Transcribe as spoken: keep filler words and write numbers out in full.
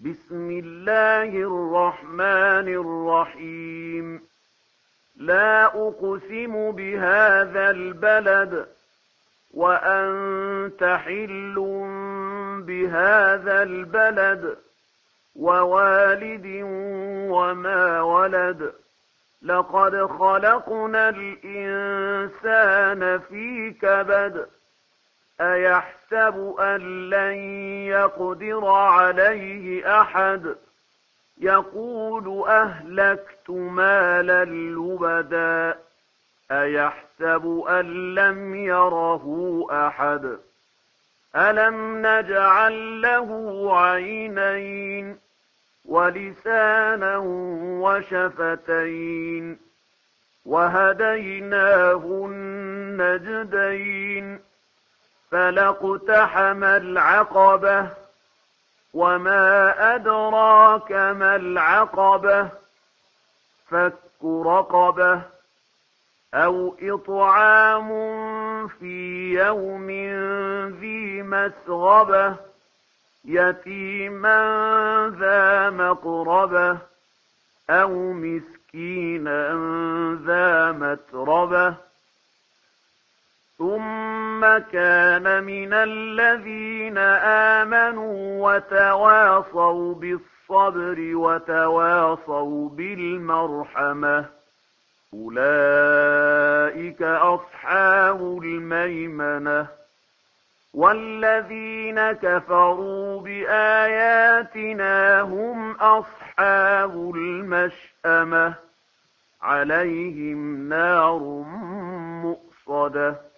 بسم الله الرحمن الرحيم لا أقسم بهذا البلد وأنت حل بهذا البلد ووالد وما ولد لقد خلقنا الإنسان في كبد أيحسب أن لن يقدر عليه أحد يقول أهلكت مالا لبدا أيحسب أن لم يره أحد ألم نجعل له عينين ولسانا وشفتين وهديناه النجدين فلاقتحم العقبة وما أدراك ما العقبة فك رقبة أو إطعام في يوم ذي مسغبة يتيما ذا مقربة أو مسكينا ذا متربة ثم كان من الذين آمنوا وتواصوا بالصبر وتواصوا بالمرحمة أولئك أصحاب الميمنة والذين كفروا بآياتنا هم أصحاب المشأمة عليهم نار مؤصدة